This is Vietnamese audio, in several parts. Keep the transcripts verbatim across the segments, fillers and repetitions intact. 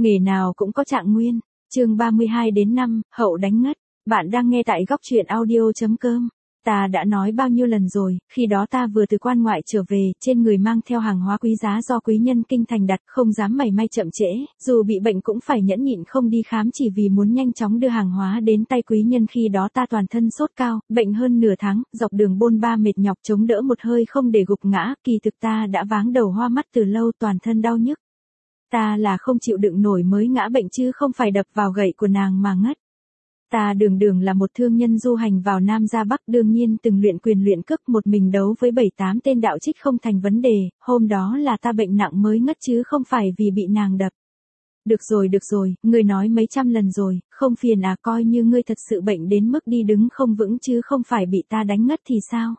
Nghề nào cũng có trạng nguyên. Chương ba mươi hai đến năm, hậu đánh ngất. Bạn đang nghe tại góc truyện audio.com. Ta đã nói bao nhiêu lần rồi, khi đó ta vừa từ quan ngoại trở về, trên người mang theo hàng hóa quý giá do quý nhân kinh thành đặt, không dám mảy may chậm trễ, dù bị bệnh cũng phải nhẫn nhịn không đi khám chỉ vì muốn nhanh chóng đưa hàng hóa đến tay quý nhân. Khi đó ta toàn thân sốt cao, bệnh hơn nửa tháng, dọc đường bôn ba mệt nhọc chống đỡ một hơi không để gục ngã, kỳ thực ta đã váng đầu hoa mắt từ lâu, toàn thân đau nhức. Ta là không chịu đựng nổi mới ngã bệnh chứ không phải đập vào gậy của nàng mà ngất. Ta đường đường là một thương nhân du hành vào Nam ra Bắc, đương nhiên từng luyện quyền luyện cước, một mình đấu với bảy tám tên đạo trích không thành vấn đề, hôm đó là ta bệnh nặng mới ngất chứ không phải vì bị nàng đập. Được rồi được rồi, ngươi nói mấy trăm lần rồi, không phiền à, coi như ngươi thật sự bệnh đến mức đi đứng không vững chứ không phải bị ta đánh ngất thì sao?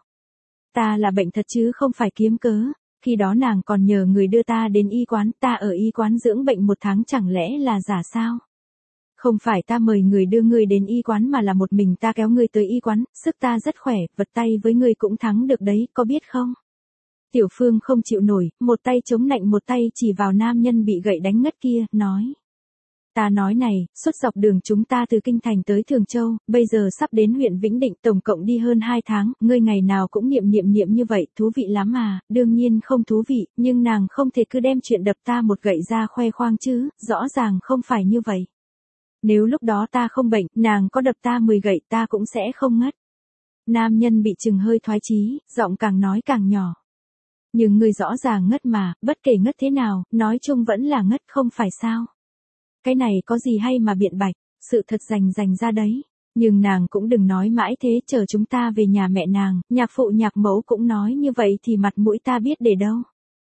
Ta là bệnh thật chứ không phải kiếm cớ. Khi đó nàng còn nhờ người đưa ta đến y quán, ta ở y quán dưỡng bệnh một tháng, chẳng lẽ là giả sao? Không phải ta mời người đưa ngươi đến y quán mà là một mình ta kéo ngươi tới y quán, sức ta rất khỏe, vật tay với ngươi cũng thắng được đấy, có biết không? Tiểu Phương không chịu nổi, một tay chống nạnh một tay chỉ vào nam nhân bị gậy đánh ngất kia, nói. Ta nói này, suốt dọc đường chúng ta từ Kinh Thành tới Thường Châu, bây giờ sắp đến huyện Vĩnh Định, tổng cộng đi hơn hai tháng, ngươi ngày nào cũng niệm niệm niệm như vậy, thú vị lắm à, đương nhiên không thú vị, nhưng nàng không thể cứ đem chuyện đập ta một gậy ra khoe khoang chứ, rõ ràng không phải như vậy. Nếu lúc đó ta không bệnh, nàng có đập ta mười gậy ta cũng sẽ không ngất. Nam nhân bị chừng hơi thoái chí, giọng càng nói càng nhỏ. Nhưng ngươi rõ ràng ngất mà, bất kể ngất thế nào, nói chung vẫn là ngất không phải sao. Cái này có gì hay mà biện bạch, sự thật rành rành ra đấy. Nhưng nàng cũng đừng nói mãi thế, chờ chúng ta về nhà mẹ nàng, nhạc phụ nhạc mẫu cũng nói như vậy thì mặt mũi ta biết để đâu.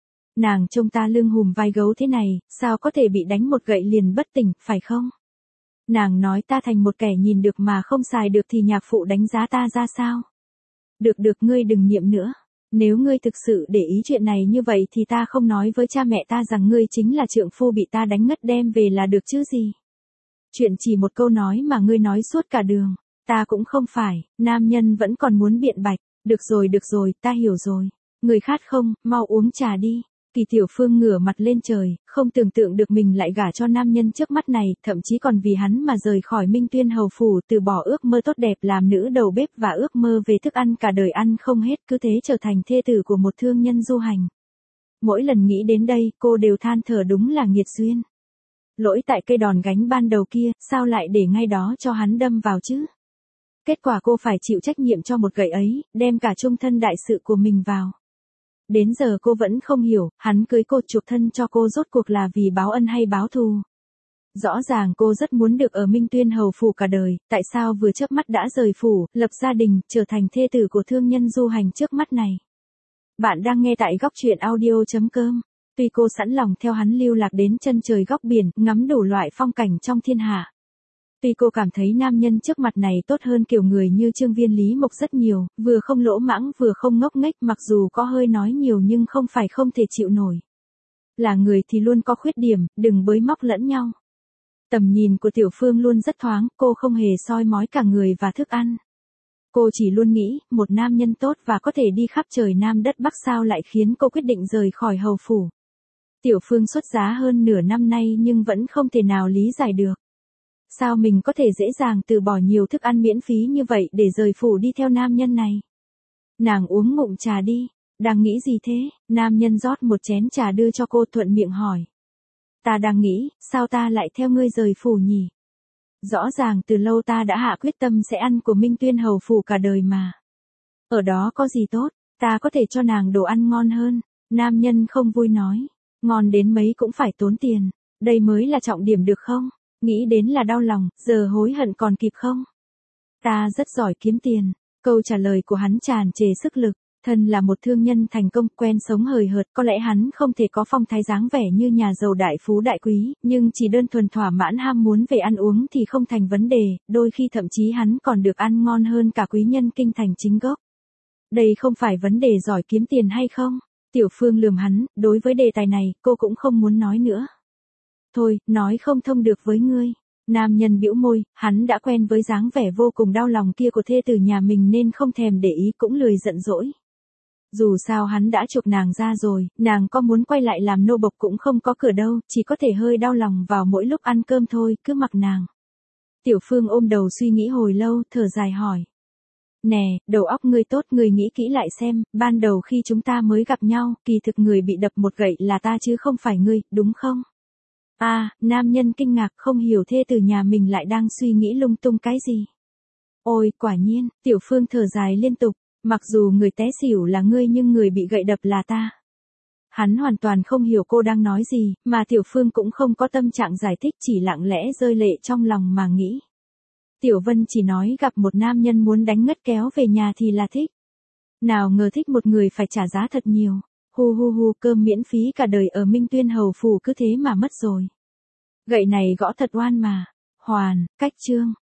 Nàng trông ta lưng hùm vai gấu thế này, sao có thể bị đánh một gậy liền bất tỉnh, phải không? Nàng nói ta thành một kẻ nhìn được mà không xài được thì nhạc phụ đánh giá ta ra sao? Được được, ngươi đừng niệm nữa. Nếu ngươi thực sự để ý chuyện này như vậy thì ta không nói với cha mẹ ta rằng ngươi chính là trượng phu bị ta đánh ngất đem về là được chứ gì. Chuyện chỉ một câu nói mà ngươi nói suốt cả đường, ta cũng không phải, nam nhân vẫn còn muốn biện bạch, được rồi được rồi, ta hiểu rồi. Người khát không, mau uống trà đi. Kỳ Tiểu Phương ngửa mặt lên trời, không tưởng tượng được mình lại gả cho nam nhân trước mắt này, thậm chí còn vì hắn mà rời khỏi Minh Tuyên hầu phủ, từ bỏ ước mơ tốt đẹp làm nữ đầu bếp và ước mơ về thức ăn cả đời ăn không hết, cứ thế trở thành thê tử của một thương nhân du hành. Mỗi lần nghĩ đến đây, cô đều than thở đúng là nghiệt duyên. Lỗi tại cây đòn gánh ban đầu kia, sao lại để ngay đó cho hắn đâm vào chứ? Kết quả cô phải chịu trách nhiệm cho một gậy ấy, đem cả chung thân đại sự của mình vào. Đến giờ cô vẫn không hiểu, hắn cưới cô chuộc thân cho cô rốt cuộc là vì báo ân hay báo thù. Rõ ràng cô rất muốn được ở Minh Tuyên hầu phủ cả đời, tại sao vừa chớp mắt đã rời phủ, lập gia đình, trở thành thê tử của thương nhân du hành trước mắt này. Bạn đang nghe tại góc truyện audio.com. Tuy cô sẵn lòng theo hắn lưu lạc đến chân trời góc biển, ngắm đủ loại phong cảnh trong thiên hạ. Tuy cô cảm thấy nam nhân trước mặt này tốt hơn kiểu người như Trương Viên Lý Mộc rất nhiều, vừa không lỗ mãng vừa không ngốc nghếch, mặc dù có hơi nói nhiều nhưng không phải không thể chịu nổi. Là người thì luôn có khuyết điểm, đừng bới móc lẫn nhau. Tầm nhìn của Tiểu Phương luôn rất thoáng, cô không hề soi mói cả người và thức ăn. Cô chỉ luôn nghĩ, một nam nhân tốt và có thể đi khắp trời Nam đất Bắc sao lại khiến cô quyết định rời khỏi hầu phủ. Tiểu Phương xuất giá hơn nửa năm nay nhưng vẫn không thể nào lý giải được. Sao mình có thể dễ dàng từ bỏ nhiều thức ăn miễn phí như vậy để rời phủ đi theo nam nhân này? Nàng uống ngụm trà đi. Đang nghĩ gì thế? Nam nhân rót một chén trà đưa cho cô, thuận miệng hỏi. Ta đang nghĩ, sao ta lại theo ngươi rời phủ nhỉ? Rõ ràng từ lâu ta đã hạ quyết tâm sẽ ăn của Minh Tuyên hầu phủ cả đời mà. Ở đó có gì tốt, ta có thể cho nàng đồ ăn ngon hơn. Nam nhân không vui nói. Ngon đến mấy cũng phải tốn tiền. Đây mới là trọng điểm được không? Nghĩ đến là đau lòng, giờ hối hận còn kịp không? Ta rất giỏi kiếm tiền. Câu trả lời của hắn tràn trề sức lực. Thân là một thương nhân thành công, quen sống hời hợt, có lẽ hắn không thể có phong thái dáng vẻ như nhà giàu đại phú đại quý, nhưng chỉ đơn thuần thỏa mãn ham muốn về ăn uống thì không thành vấn đề, đôi khi thậm chí hắn còn được ăn ngon hơn cả quý nhân kinh thành chính gốc. Đây không phải vấn đề giỏi kiếm tiền hay không? Tiểu Phương lườm hắn, đối với đề tài này, cô cũng không muốn nói nữa. Thôi, nói không thông được với ngươi. Nam nhân bĩu môi, hắn đã quen với dáng vẻ vô cùng đau lòng kia của thê tử nhà mình nên không thèm để ý, cũng lười giận dỗi. Dù sao hắn đã chuộc nàng ra rồi, nàng có muốn quay lại làm nô bộc cũng không có cửa đâu, chỉ có thể hơi đau lòng vào mỗi lúc ăn cơm thôi, cứ mặc nàng. Tiểu Phương ôm đầu suy nghĩ hồi lâu, thở dài hỏi. Nè, đầu óc ngươi tốt, ngươi nghĩ kỹ lại xem, ban đầu khi chúng ta mới gặp nhau, kỳ thực người bị đập một gậy là ta chứ không phải ngươi, đúng không? À, nam nhân kinh ngạc không hiểu thê từ nhà mình lại đang suy nghĩ lung tung cái gì. Ôi, quả nhiên, Tiểu Phương thở dài liên tục, mặc dù người té xỉu là ngươi nhưng người bị gậy đập là ta. Hắn hoàn toàn không hiểu cô đang nói gì, mà Tiểu Phương cũng không có tâm trạng giải thích, chỉ lặng lẽ rơi lệ trong lòng mà nghĩ. Tiểu Vân chỉ nói gặp một nam nhân muốn đánh ngất kéo về nhà thì là thích. Nào ngờ thích một người phải trả giá thật nhiều. Hu hu hu, cơm miễn phí cả đời ở Minh Tuyên Hầu Phủ cứ thế mà mất rồi. Gậy này gõ thật oan mà. Hoàn, cách chương.